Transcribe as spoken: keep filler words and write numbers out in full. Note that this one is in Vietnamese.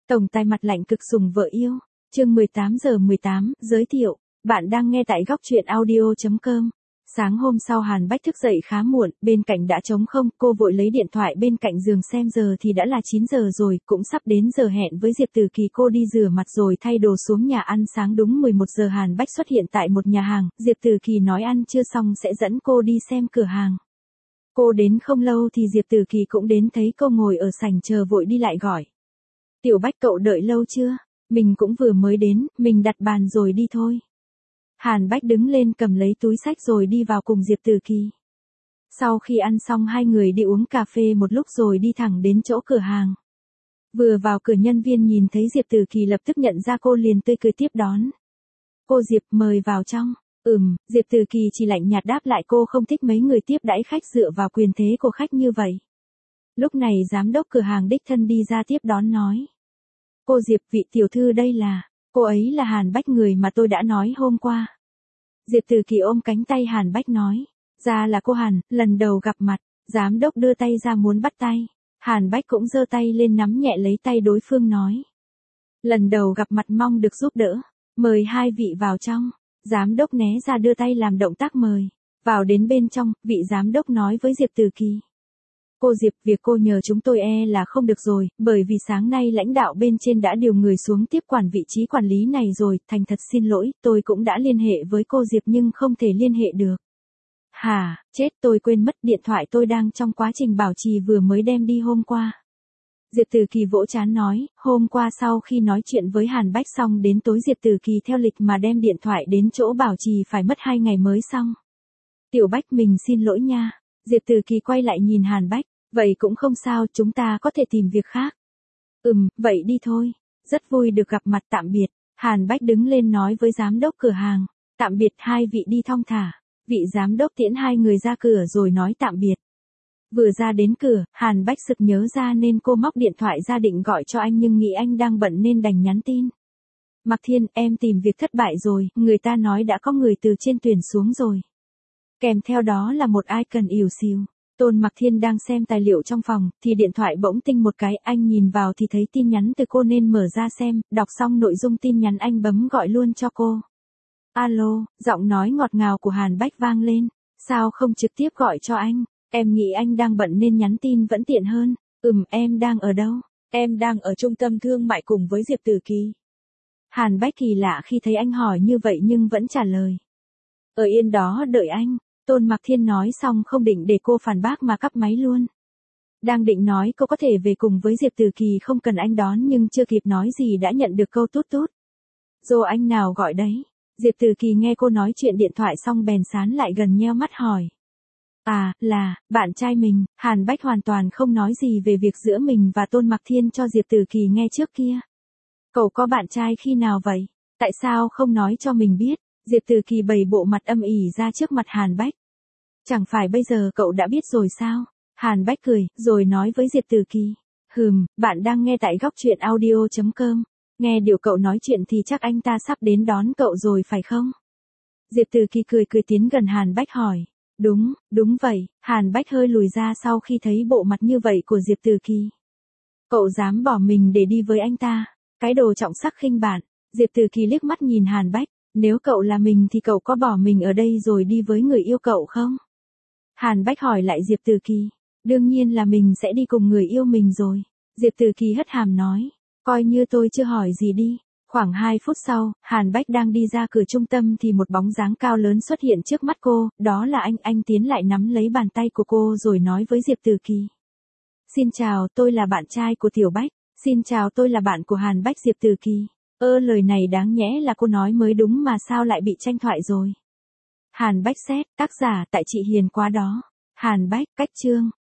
Tổng tài mặt lạnh cực sủng vợ yêu. Chương mười tám giờ mười tám, giới thiệu. Bạn đang nghe tại góc truyện audio chấm com. Sáng hôm sau Hàn Bách thức dậy khá muộn, bên cạnh đã trống không, cô vội lấy điện thoại bên cạnh giường xem giờ thì đã là chín giờ rồi, cũng sắp đến giờ hẹn với Diệp Từ Kỳ. Cô đi rửa mặt rồi thay đồ xuống nhà ăn sáng. Đúng mười một giờ Hàn Bách xuất hiện tại một nhà hàng, Diệp Từ Kỳ nói ăn chưa xong sẽ dẫn cô đi xem cửa hàng. Cô đến không lâu thì Diệp Từ Kỳ cũng đến, thấy cô ngồi ở sảnh chờ vội đi lại gọi. Tiểu Bách, cậu đợi lâu chưa? Mình cũng vừa mới đến, mình đặt bàn rồi đi thôi. Hàn Bách đứng lên cầm lấy túi xách rồi đi vào cùng Diệp Từ Kỳ. Sau khi ăn xong hai người đi uống cà phê một lúc rồi đi thẳng đến chỗ cửa hàng. Vừa vào cửa nhân viên nhìn thấy Diệp Từ Kỳ lập tức nhận ra cô liền tươi cười tiếp đón. Cô Diệp, mời vào trong. Ừm, Diệp Từ Kỳ chỉ lạnh nhạt đáp lại, cô không thích mấy người tiếp đãi khách dựa vào quyền thế của khách như vậy. Lúc này giám đốc cửa hàng đích thân đi ra tiếp đón nói. Cô Diệp, vị tiểu thư đây là, cô ấy là Hàn Bách, người mà tôi đã nói hôm qua. Diệp Từ Kỳ ôm cánh tay Hàn Bách nói, ra là cô Hàn, lần đầu gặp mặt. Giám đốc đưa tay ra muốn bắt tay. Hàn Bách cũng giơ tay lên nắm nhẹ lấy tay đối phương nói. Lần đầu gặp mặt mong được giúp đỡ, mời hai vị vào trong. Giám đốc né ra đưa tay làm động tác mời. Vào đến bên trong, vị giám đốc nói với Diệp Từ Kỳ. Cô Diệp, việc cô nhờ chúng tôi e là không được rồi, bởi vì sáng nay lãnh đạo bên trên đã điều người xuống tiếp quản vị trí quản lý này rồi, thành thật xin lỗi, tôi cũng đã liên hệ với cô Diệp nhưng không thể liên hệ được. Hả, chết, tôi quên mất, điện thoại tôi đang trong quá trình bảo trì vừa mới đem đi hôm qua. Diệp Từ Kỳ vỗ trán nói, hôm qua sau khi nói chuyện với Hàn Bách xong đến tối Diệp Từ Kỳ theo lịch mà đem điện thoại đến chỗ bảo trì phải mất hai ngày mới xong. Tiểu Bách, mình xin lỗi nha. Diệp Từ Kỳ quay lại nhìn Hàn Bách, vậy cũng không sao, chúng ta có thể tìm việc khác. Ừm, vậy đi thôi. Rất vui được gặp mặt, tạm biệt. Hàn Bách đứng lên nói với giám đốc cửa hàng, tạm biệt, hai vị đi thong thả. Vị giám đốc tiễn hai người ra cửa rồi nói tạm biệt. Vừa ra đến cửa, Hàn Bách sực nhớ ra nên cô móc điện thoại ra định gọi cho anh nhưng nghĩ anh đang bận nên đành nhắn tin. Mạc Thiên, em tìm việc thất bại rồi, người ta nói đã có người từ trên tuyển xuống rồi. Kèm theo đó là một icon ỉu xìu. Tôn Mạc Thiên đang xem tài liệu trong phòng, thì điện thoại bỗng tinh một cái, anh nhìn vào thì thấy tin nhắn từ cô nên mở ra xem, đọc xong nội dung tin nhắn anh bấm gọi luôn cho cô. Alo, giọng nói ngọt ngào của Hàn Bách vang lên, sao không trực tiếp gọi cho anh, em nghĩ anh đang bận nên nhắn tin vẫn tiện hơn. Ừm, em đang ở đâu? Em đang ở trung tâm thương mại cùng với Diệp Từ Kỳ. Hàn Bách kỳ lạ khi thấy anh hỏi như vậy nhưng vẫn trả lời. Ở yên đó đợi anh. Tôn Mạc Thiên nói xong không định để cô phản bác mà cắp máy luôn. Đang định nói cô có thể về cùng với Diệp Từ Kỳ không cần anh đón nhưng chưa kịp nói gì đã nhận được câu tút tút. Dô, anh nào gọi đấy? Diệp Từ Kỳ nghe cô nói chuyện điện thoại xong bèn sán lại gần nheo mắt hỏi. À, là, bạn trai mình. Hàn Bách hoàn toàn không nói gì về việc giữa mình và Tôn Mạc Thiên cho Diệp Từ Kỳ nghe trước kia. Cậu có bạn trai khi nào vậy? Tại sao không nói cho mình biết? Diệp Từ Kỳ bày bộ mặt âm ỉ ra trước mặt Hàn Bách. Chẳng phải bây giờ cậu đã biết rồi sao? Hàn Bách cười, rồi nói với Diệp Từ Kỳ. Hừm, bạn đang nghe tại góc truyện audio chấm com. Nghe điều cậu nói chuyện thì chắc anh ta sắp đến đón cậu rồi phải không? Diệp Từ Kỳ cười cười tiến gần Hàn Bách hỏi. Đúng, đúng vậy. Hàn Bách hơi lùi ra sau khi thấy bộ mặt như vậy của Diệp Từ Kỳ. Cậu dám bỏ mình để đi với anh ta? Cái đồ trọng sắc khinh bạn. Diệp Từ Kỳ liếc mắt nhìn Hàn Bách. Nếu cậu là mình thì cậu có bỏ mình ở đây rồi đi với người yêu cậu không? Hàn Bách hỏi lại Diệp Từ Kỳ. Đương nhiên là mình sẽ đi cùng người yêu mình rồi. Diệp Từ Kỳ hất hàm nói. Coi như tôi chưa hỏi gì đi. Khoảng hai phút sau, Hàn Bách đang đi ra cửa trung tâm thì một bóng dáng cao lớn xuất hiện trước mắt cô. Đó là anh. Anh tiến lại nắm lấy bàn tay của cô rồi nói với Diệp Từ Kỳ. Xin chào, tôi là bạn trai của Tiểu Bách. Xin chào, tôi là bạn của Hàn Bách. Diệp Từ Kỳ. Ơ, lời này đáng nhẽ là cô nói mới đúng mà sao lại bị tranh thoại rồi. Hàn Bách xét, tác giả tại chị Hiền quá đó. Hàn Bách, cách chương.